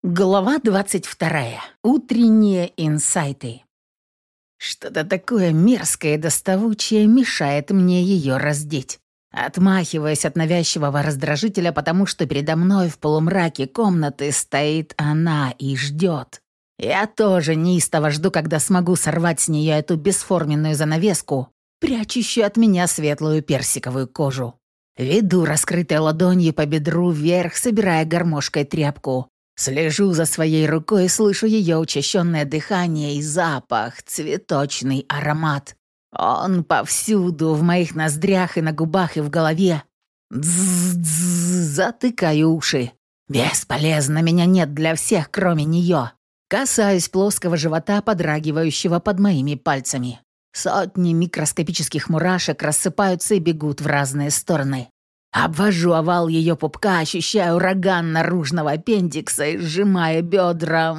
Глава 22. Утренние инсайты. Что-то такое мерзкое и доставучее мешает мне ее раздеть. Отмахиваясь от навязчивого раздражителя, потому что передо мной в полумраке комнаты стоит она и ждет. Я тоже неистово жду, когда смогу сорвать с нее эту бесформенную занавеску, прячущую от меня светлую персиковую кожу. Веду раскрытой ладонью по бедру вверх, собирая гармошкой тряпку. Слежу за своей рукой и слышу ее учащенное дыхание и запах, цветочный аромат. Он повсюду, в моих ноздрях и на губах и в голове. Дзз-дзз, затыкаю уши. Бесполезно, меня нет для всех, кроме нее. Касаюсь плоского живота, подрагивающего под моими пальцами. Сотни микроскопических мурашек рассыпаются и бегут в разные стороны. Обвожу овал ее пупка, ощущая ураган наружного аппендикса и сжимая бедра.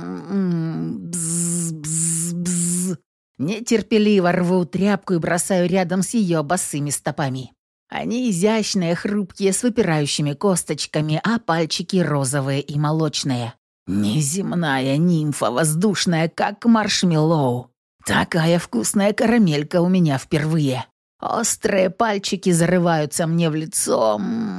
Бз-бз-бз. Нетерпеливо рву тряпку и бросаю рядом с ее босыми стопами. Они изящные, хрупкие, с выпирающими косточками, а пальчики розовые и молочные. Неземная нимфа, воздушная, как маршмеллоу. Такая вкусная карамелька у меня впервые. Острые пальчики зарываются мне в лицо.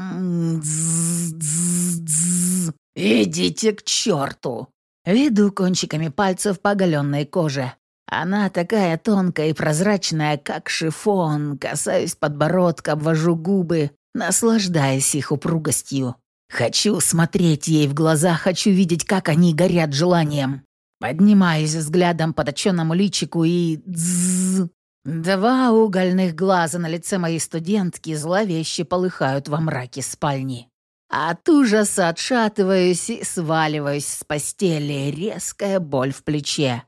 Дз-дз-дз. Идите к черту. Веду кончиками пальцев по оголенной коже. Она такая тонкая и прозрачная, как шифон. Касаюсь подбородка, обвожу губы, наслаждаясь их упругостью. Хочу смотреть ей в глаза, хочу видеть, как они горят желанием. Поднимаюсь взглядом по точенному личику и... Дзз. Два угольных глаза на лице моей студентки зловеще полыхают во мраке спальни. От ужаса отшатываюсь и сваливаюсь с постели. Резкая боль в плече.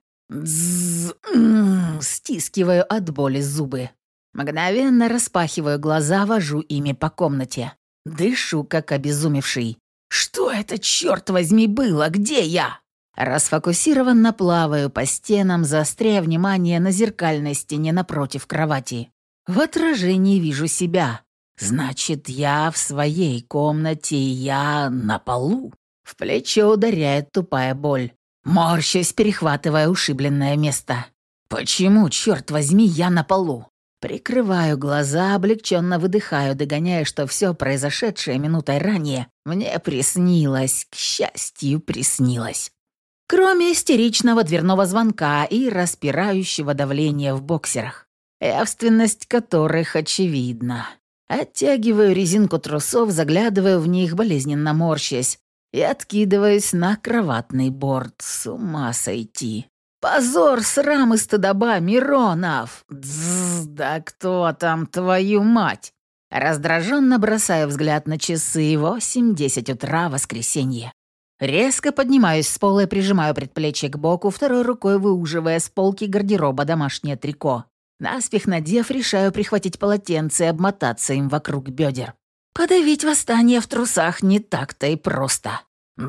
Стискиваю от боли зубы. Мгновенно распахиваю глаза, вожу ими по комнате. Дышу, как обезумевший. Что это, черт возьми, было? Где я? Расфокусированно плаваю по стенам, заостряя внимание на зеркальной стене напротив кровати. В отражении вижу себя. Значит, я в своей комнате, я на полу. В плечо ударяет тупая боль. Морщусь, перехватывая ушибленное место. Почему, черт возьми, я на полу? Прикрываю глаза, облегченно выдыхаю, догоняя, что все произошедшее минутой ранее мне приснилось, к счастью, приснилось. Кроме истеричного дверного звонка и распирающего давления в боксерах, явственность которых очевидна. Оттягиваю резинку трусов, заглядываю в них, болезненно морщась, и откидываюсь на кроватный борт. С ума сойти. Позор, срам и стыдоба, Миронов! Дзз, да кто там, твою мать? Раздраженно бросаю взгляд на часы. 8:10 утра, воскресенье. Резко поднимаюсь с пола и прижимаю предплечье к боку, второй рукой выуживая с полки гардероба домашнее трико. Наспех надев, решаю прихватить полотенце и обмотаться им вокруг бедер. Подавить восстание в трусах не так-то и просто.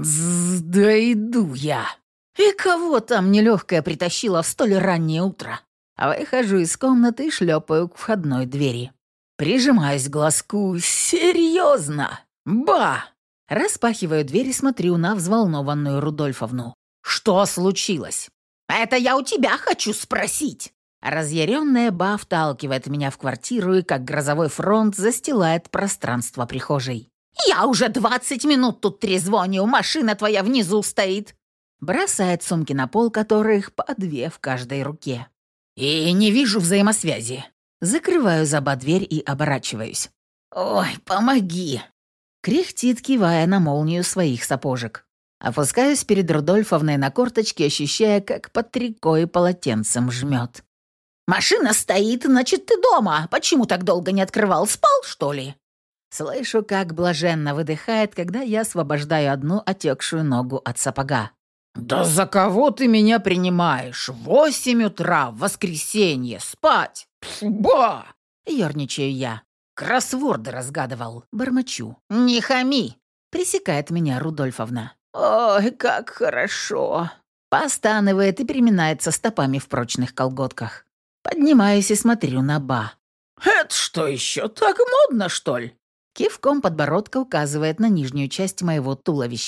Да иду я. И кого там нелегкая притащила в столь раннее утро? Выхожу из комнаты и шлепаю к входной двери. Прижимаюсь к глазку. Серьезно? Ба! Распахиваю дверь и смотрю на взволнованную Рудольфовну. «Что случилось?» «Это я у тебя хочу спросить!» Разъяренная Ба вталкивает меня в квартиру и, как грозовой фронт, застилает пространство прихожей. «Я уже 20 минут тут трезвоню, машина твоя внизу стоит!» Бросает сумки на пол, которых по 2 в каждой руке. «И не вижу взаимосвязи!» Закрываю за Ба дверь и оборачиваюсь. «Ой, помоги!» Кряхтит, кивая на молнию своих сапожек. Опускаюсь перед Рудольфовной на корточки, ощущая, как под трико и полотенцем жмет. «Машина стоит, значит, ты дома. Почему так долго не открывал? Спал, что ли?» Слышу, как блаженно выдыхает, когда я освобождаю одну отекшую ногу от сапога. «Да за кого ты меня принимаешь? 8 утра, в воскресенье, спать! Ба!» Ёрничаю я. «Кроссворды разгадывал», — бормочу. «Не хами!» — пресекает меня Рудольфовна. «Ой, как хорошо!» Постанывает и переминается стопами в прочных колготках. Поднимаюсь и смотрю на Ба. «Это что еще, так модно, что ли?» Кивком подбородка указывает на нижнюю часть моего туловища.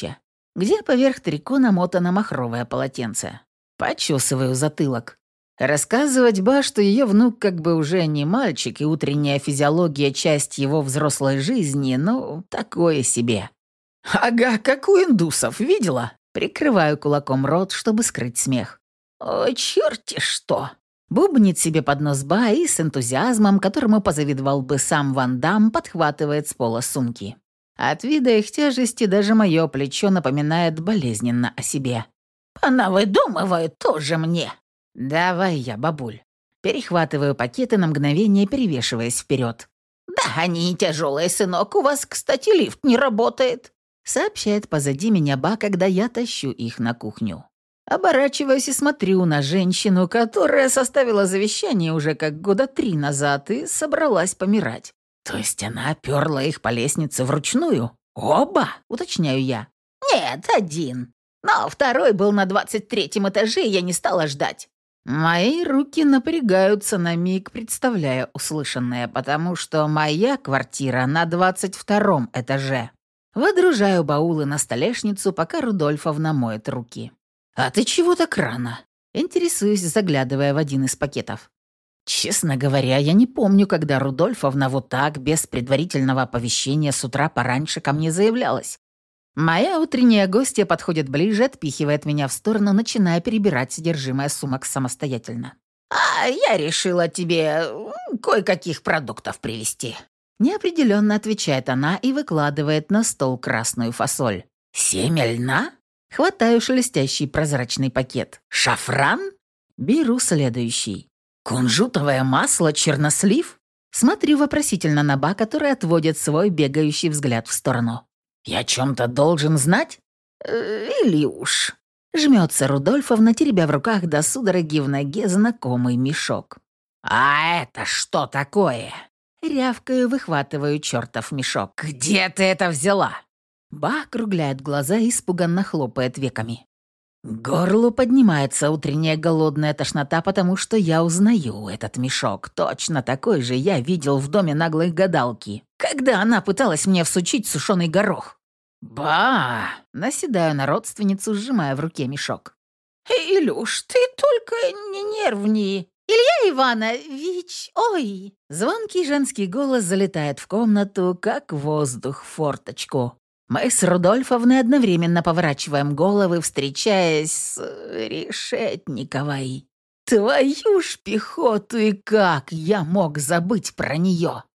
где поверх трико намотано махровое полотенце. Почесываю затылок. Рассказывать Ба, что ее внук как бы уже не мальчик, и утренняя физиология — часть его взрослой жизни, ну, такое себе. «Ага, как у индусов, видела?» Прикрываю кулаком рот, чтобы скрыть смех. «О, черти что!» Бубнит себе под нос Ба и с энтузиазмом, которому позавидовал бы сам Ван Дам, подхватывает с пола сумки. От вида их тяжести даже мое плечо напоминает болезненно о себе. «Понавыдумывают тоже мне!» «Давай я, бабуль». Перехватываю пакеты на мгновение, перевешиваясь вперед. «Да, они не тяжелые, сынок. У вас, кстати, лифт не работает», сообщает позади меня Ба, когда я тащу их на кухню. Оборачиваюсь и смотрю на женщину, которая составила завещание уже как года 3 назад и собралась помирать. То есть она оперла их по лестнице вручную? Оба, уточняю я. Нет, один. Но второй был на 23-м этаже, и я не стала ждать. Мои руки напрягаются на миг, представляя услышанное, потому что моя квартира на 22-м этаже. Выдружаю баулы на столешницу, пока Рудольфовна моет руки. «А ты чего так рано?» Интересуюсь, заглядывая в один из пакетов. Честно говоря, я не помню, когда Рудольфовна вот так, без предварительного оповещения, с утра пораньше ко мне заявлялась. Моя утренняя гостья подходит ближе, отпихивает меня в сторону, начиная перебирать содержимое сумок самостоятельно. «А я решила тебе кое-каких продуктов привезти». Неопределенно отвечает она и выкладывает на стол красную фасоль. «Семя льна?» Хватаю шелестящий прозрачный пакет. «Шафран?» Беру следующий. «Кунжутовое масло, чернослив?» Смотрю вопросительно на Ба, который отводит свой бегающий взгляд в сторону. «Я о чем-то должен знать?» «Или уж...» Жмется Рудольфовна, теребя в руках до судороги в ноге знакомый мешок. «А это что такое?» Рявкаю, выхватываю чертов мешок. «Где ты это взяла?» Ба округляет глаза и испуганно хлопает веками. К горлу поднимается утренняя голодная тошнота, потому что я узнаю этот мешок. Точно такой же я видел в доме наглой гадалки, когда она пыталась мне всучить сушеный горох. «Ба!» — наседаю на родственницу, сжимая в руке мешок. «Илюш, ты только не нервни!» «Илья Иванович, ой!» Звонкий женский голос залетает в комнату, как воздух в форточку. Мы с Рудольфовной одновременно поворачиваем головы, встречаясь с Решетниковой. Твою ж пехоту, и как я мог забыть про нее?